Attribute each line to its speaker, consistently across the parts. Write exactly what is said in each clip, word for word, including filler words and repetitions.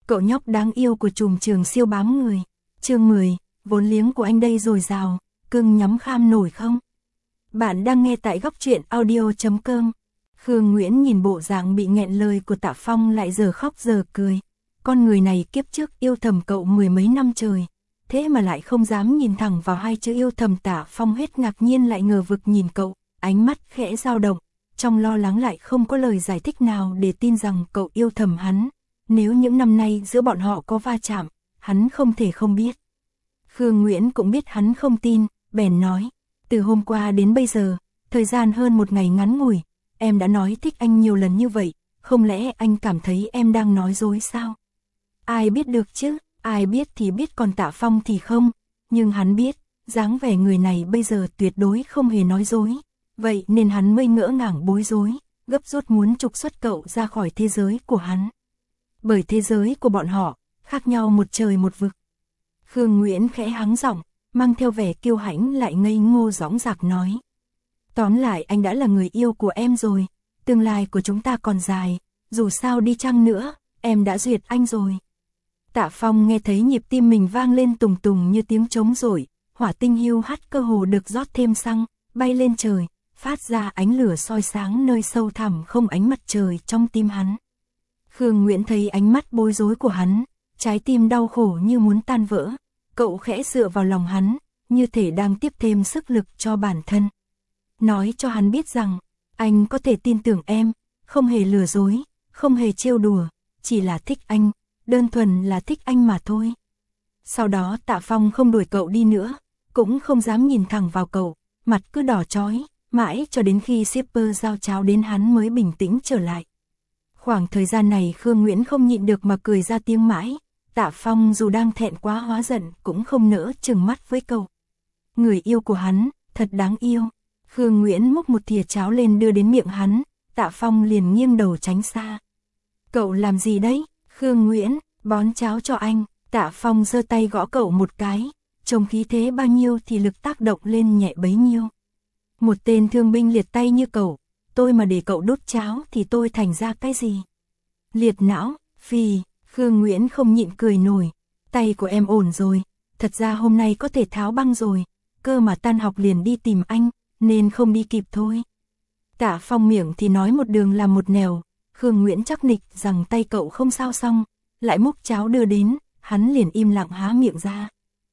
Speaker 1: cậu nhóc đáng yêu của trùm trường siêu bám người. Chương mười, vốn liếng của anh đây dồi dào, cưng nhắm kham nổi không? Bạn đang nghe tại góc truyện audio chấm com. Khương Nguyễn nhìn bộ dạng bị nghẹn lời của Tạ Phong lại giờ khóc giờ cười. Con người này kiếp trước yêu thầm cậu mười mấy năm trời, thế mà lại không dám nhìn thẳng vào hai chữ yêu thầm. Tạ Phong hết ngạc nhiên lại ngờ vực nhìn cậu, ánh mắt khẽ dao động, trong lo lắng lại không có lời giải thích nào để tin rằng cậu yêu thầm hắn. Nếu những năm nay giữa bọn họ có va chạm, hắn không thể không biết. Khương Nguyễn cũng biết hắn không tin, bèn nói, từ hôm qua đến bây giờ, thời gian hơn một ngày ngắn ngủi, em đã nói thích anh nhiều lần như vậy, không lẽ anh cảm thấy em đang nói dối sao? Ai biết được chứ, ai biết thì biết, còn Tạ Phong thì không, nhưng hắn biết, dáng vẻ người này bây giờ tuyệt đối không hề nói dối, vậy nên hắn mới ngỡ ngàng bối rối, gấp rút muốn trục xuất cậu ra khỏi thế giới của hắn. Bởi thế giới của bọn họ, khác nhau một trời một vực. Khương Nguyễn khẽ hắng giọng, mang theo vẻ kiêu hãnh lại ngây ngô dõng dạc nói. Tóm lại anh đã là người yêu của em rồi, tương lai của chúng ta còn dài, dù sao đi chăng nữa, em đã duyệt anh rồi. Tạ Phong nghe thấy nhịp tim mình vang lên tùng tùng như tiếng trống rội, hỏa tinh hiu hắt cơ hồ được rót thêm xăng, bay lên trời, phát ra ánh lửa soi sáng nơi sâu thẳm không ánh mặt trời trong tim hắn. Khương Nguyễn thấy ánh mắt bối rối của hắn, trái tim đau khổ như muốn tan vỡ, cậu khẽ dựa vào lòng hắn, như thể đang tiếp thêm sức lực cho bản thân. Nói cho hắn biết rằng, anh có thể tin tưởng em, không hề lừa dối, không hề trêu đùa, chỉ là thích anh, đơn thuần là thích anh mà thôi. Sau đó Tạ Phong không đuổi cậu đi nữa, cũng không dám nhìn thẳng vào cậu, mặt cứ đỏ chói, mãi cho đến khi shipper giao cháo đến hắn mới bình tĩnh trở lại. Khoảng thời gian này Khương Nguyễn không nhịn được mà cười ra tiếng mãi, Tạ Phong dù đang thẹn quá hóa giận cũng không nỡ trừng mắt với cậu. Người yêu của hắn, thật đáng yêu. Khương Nguyễn múc một thìa cháo lên đưa đến miệng hắn, Tạ Phong liền nghiêng đầu tránh xa. Cậu làm gì đấy? Khương Nguyễn, bón cháo cho anh. Tạ Phong giơ tay gõ cậu một cái, trông khí thế bao nhiêu thì lực tác động lên nhẹ bấy nhiêu. Một tên thương binh liệt tay như cậu, tôi mà để cậu đốt cháo thì tôi thành ra cái gì? Liệt não, phì. Khương Nguyễn không nhịn cười nổi, tay của em ổn rồi, thật ra hôm nay có thể tháo băng rồi, cơ mà tan học liền đi tìm anh, nên không đi kịp thôi. Tạ Phong miệng thì nói một đường làm một nẻo, Khương Nguyễn chắc nịch rằng tay cậu không sao xong, lại múc cháo đưa đến, hắn liền im lặng há miệng ra.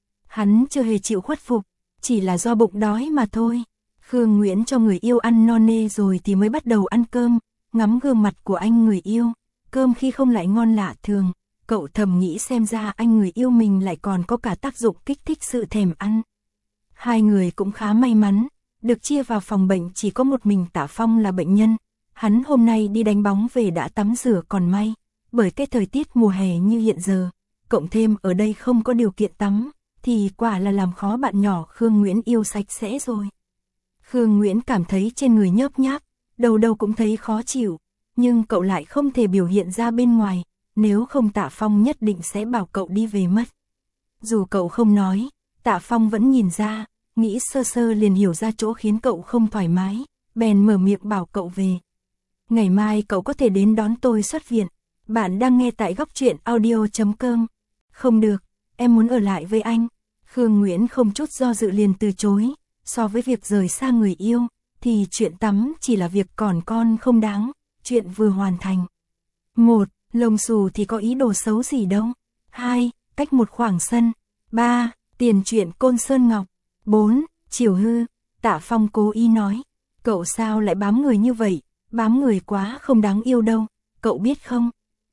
Speaker 1: Hắn chưa hề chịu khuất phục, chỉ là do bụng đói mà thôi. Khương Nguyễn cho người yêu ăn no nê rồi thì mới bắt đầu ăn cơm, ngắm gương mặt của anh người yêu. Cơm khi không lại ngon lạ thường, cậu thầm nghĩ xem ra anh người yêu mình lại còn có cả tác dụng kích thích sự thèm ăn. Hai người cũng khá may mắn, được chia vào phòng bệnh chỉ có một mình Tạ Phong là bệnh nhân. Hắn hôm nay đi đánh bóng về đã tắm rửa còn may, bởi cái thời tiết mùa hè như hiện giờ, cộng thêm ở đây không có điều kiện tắm, thì quả là làm khó bạn nhỏ Khương Nguyễn yêu sạch sẽ rồi. Khương Nguyễn cảm thấy trên người nhớp nháp, đầu đầu cũng thấy khó chịu. Nhưng cậu lại không thể biểu hiện ra bên ngoài, nếu không Tạ Phong nhất định sẽ bảo cậu đi về mất. Dù cậu không nói, Tạ Phong vẫn nhìn ra, nghĩ sơ sơ liền hiểu ra chỗ khiến cậu không thoải mái, bèn mở miệng bảo cậu về. Ngày mai cậu có thể đến đón tôi xuất viện. Bạn đang nghe tại góc truyện audio chấm com. Không được, em muốn ở lại với anh. Khương Nguyễn không chút do dự liền từ chối, so với việc rời xa người yêu, thì chuyện tắm chỉ là việc còn con không đáng. Chuyện vừa hoàn thành. Một, lồng xù thì có ý đồ xấu gì đâu. Hai, cách một khoảng sân. Ba, tiền chuyện Côn Sơn Ngọc. Bốn, chiều hư. Tạ Phong cố ý nói. Cậu sao lại bám người như vậy? Bám người quá không đáng yêu đâu. Cậu biết không?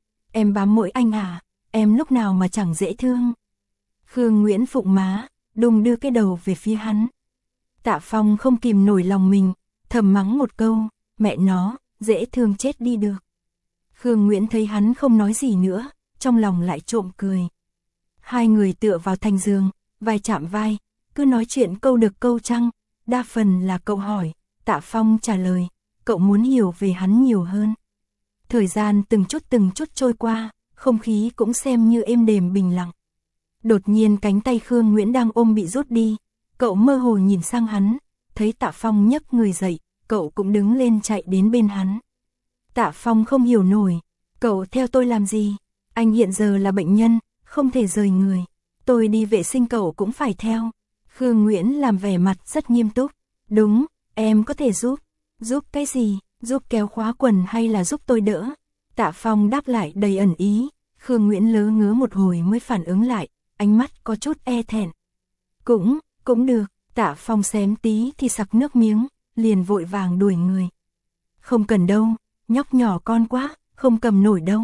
Speaker 1: Em bám mỗi anh à? Em lúc nào mà chẳng dễ thương. Khương Nguyễn phụng má, đùng đưa cái đầu về phía hắn. Tạ Phong không kìm nổi lòng mình, thầm mắng một câu. Mẹ nó, dễ thương chết đi được. Khương Nguyễn thấy hắn không nói gì nữa, trong lòng lại trộm cười. Hai người tựa vào thành giường, vai chạm vai, cứ nói chuyện câu được câu trăng, đa phần là cậu hỏi, Tạ Phong trả lời, cậu muốn hiểu về hắn nhiều hơn. Thời gian từng chút từng chút trôi qua, không khí cũng xem như êm đềm bình lặng. Đột nhiên cánh tay Khương Nguyễn đang ôm bị rút đi, cậu mơ hồ nhìn sang hắn, thấy Tạ Phong nhấc người dậy, cậu cũng đứng lên chạy đến bên hắn. Tạ Phong không hiểu nổi, cậu theo tôi làm gì? Anh hiện giờ là bệnh nhân, không thể rời người. Tôi đi vệ sinh cậu cũng phải theo. Khương Nguyễn làm vẻ mặt rất nghiêm túc. Đúng, em có thể giúp. Giúp cái gì? Giúp kéo khóa quần hay là giúp tôi đỡ? Tạ Phong đáp lại đầy ẩn ý. Khương Nguyễn lớ ngớ một hồi mới phản ứng lại, ánh mắt có chút e thẹn. Cũng, cũng được. Tạ Phong xém tí thì sặc nước miếng, liền vội vàng đuổi người. Không cần đâu, nhóc nhỏ con quá, không cầm nổi đâu.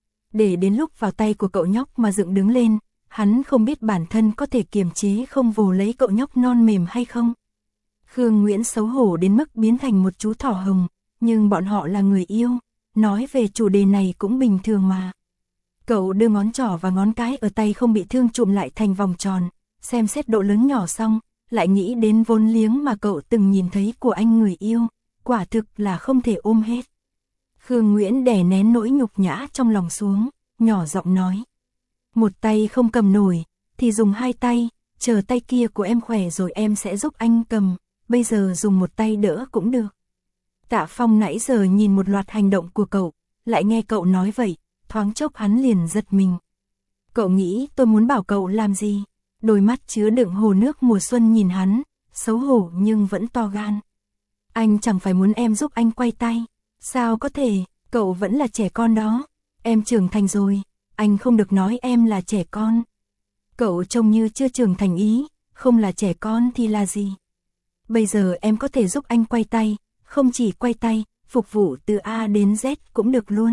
Speaker 1: Để đến lúc vào tay của cậu nhóc mà dựng đứng lên, hắn không biết bản thân có thể kiềm chế không vồ lấy cậu nhóc non mềm hay không. Khương Nguyễn xấu hổ đến mức biến thành một chú thỏ hồng, nhưng bọn họ là người yêu, nói về chủ đề này cũng bình thường mà. Cậu đưa ngón trỏ và ngón cái ở tay không bị thương chụm lại thành vòng tròn, xem xét độ lớn nhỏ xong, lại nghĩ đến vốn liếng mà cậu từng nhìn thấy của anh người yêu, quả thực là không thể ôm hết. Khương Nguyễn đè nén nỗi nhục nhã trong lòng xuống, nhỏ giọng nói. Một tay không cầm nổi, thì dùng hai tay, chờ tay kia của em khỏe rồi em sẽ giúp anh cầm, bây giờ dùng một tay đỡ cũng được. Tạ Phong nãy giờ nhìn một loạt hành động của cậu, lại nghe cậu nói vậy, thoáng chốc hắn liền giật mình. Cậu nghĩ tôi muốn bảo cậu làm gì? Đôi mắt chứa đựng hồ nước mùa xuân nhìn hắn, xấu hổ nhưng vẫn to gan. Anh chẳng phải muốn em giúp anh quay tay. Sao có thể, cậu vẫn là trẻ con đó. Em trưởng thành rồi, anh không được nói em là trẻ con. Cậu trông như chưa trưởng thành ý, không là trẻ con thì là gì? Bây giờ em có thể giúp anh quay tay, không chỉ quay tay, phục vụ từ A đến Z cũng được luôn.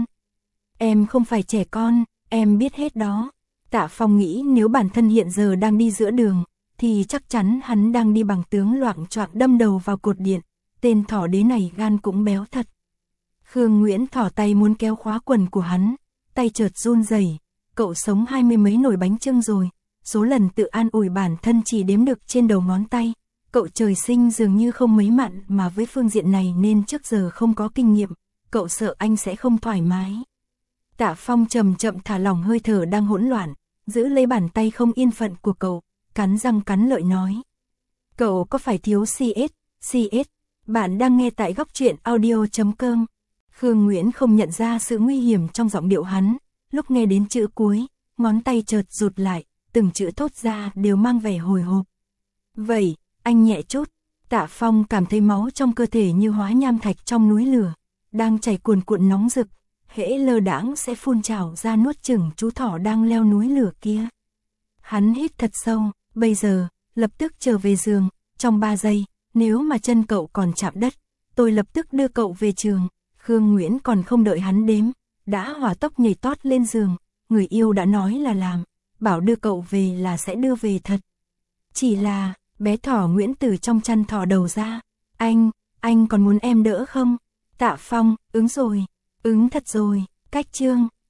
Speaker 1: Em không phải trẻ con, em biết hết đó. Tạ Phong nghĩ nếu bản thân hiện giờ đang đi giữa đường, thì chắc chắn hắn đang đi bằng tướng loạng choạng đâm đầu vào cột điện. Tên thỏ đế này gan cũng béo thật. Khương Nguyễn thỏ tay muốn kéo khóa quần của hắn, tay chợt run rẩy. Cậu sống hai mươi mấy nồi bánh chưng rồi, số lần tự an ủi bản thân chỉ đếm được trên đầu ngón tay. Cậu trời sinh dường như không mấy mặn mà với phương diện này nên trước giờ không có kinh nghiệm, cậu sợ anh sẽ không thoải mái. Tạ Phong chậm chậm thả lỏng hơi thở đang hỗn loạn, giữ lấy bàn tay không yên phận của cậu, cắn răng cắn lợi nói. Cậu có phải thiếu xê ét, xê ét, bạn đang nghe tại góc truyện audio chấm com. Khương Nguyễn không nhận ra sự nguy hiểm trong giọng điệu hắn, lúc nghe đến chữ cuối, ngón tay chợt rụt lại, từng chữ thốt ra đều mang vẻ hồi hộp. Vậy, anh nhẹ chút. Tạ Phong cảm thấy máu trong cơ thể như hóa nham thạch trong núi lửa, đang chảy cuồn cuộn nóng rực, hễ lơ đãng sẽ phun trào ra nuốt chửng chú thỏ đang leo núi lửa kia. Hắn hít thật sâu, bây giờ, lập tức trở về giường, trong ba giây, nếu mà chân cậu còn chạm đất, tôi lập tức đưa cậu về trường. Khương Nguyễn còn không đợi hắn đếm, đã hỏa tốc nhảy tót lên giường, người yêu đã nói là làm, bảo đưa cậu về là sẽ đưa về thật. Chỉ là, bé thỏ Nguyễn từ trong chăn thỏ đầu ra, anh, anh còn muốn em đỡ không? Tạ Phong, ứng rồi, ứng thật rồi, cách chương.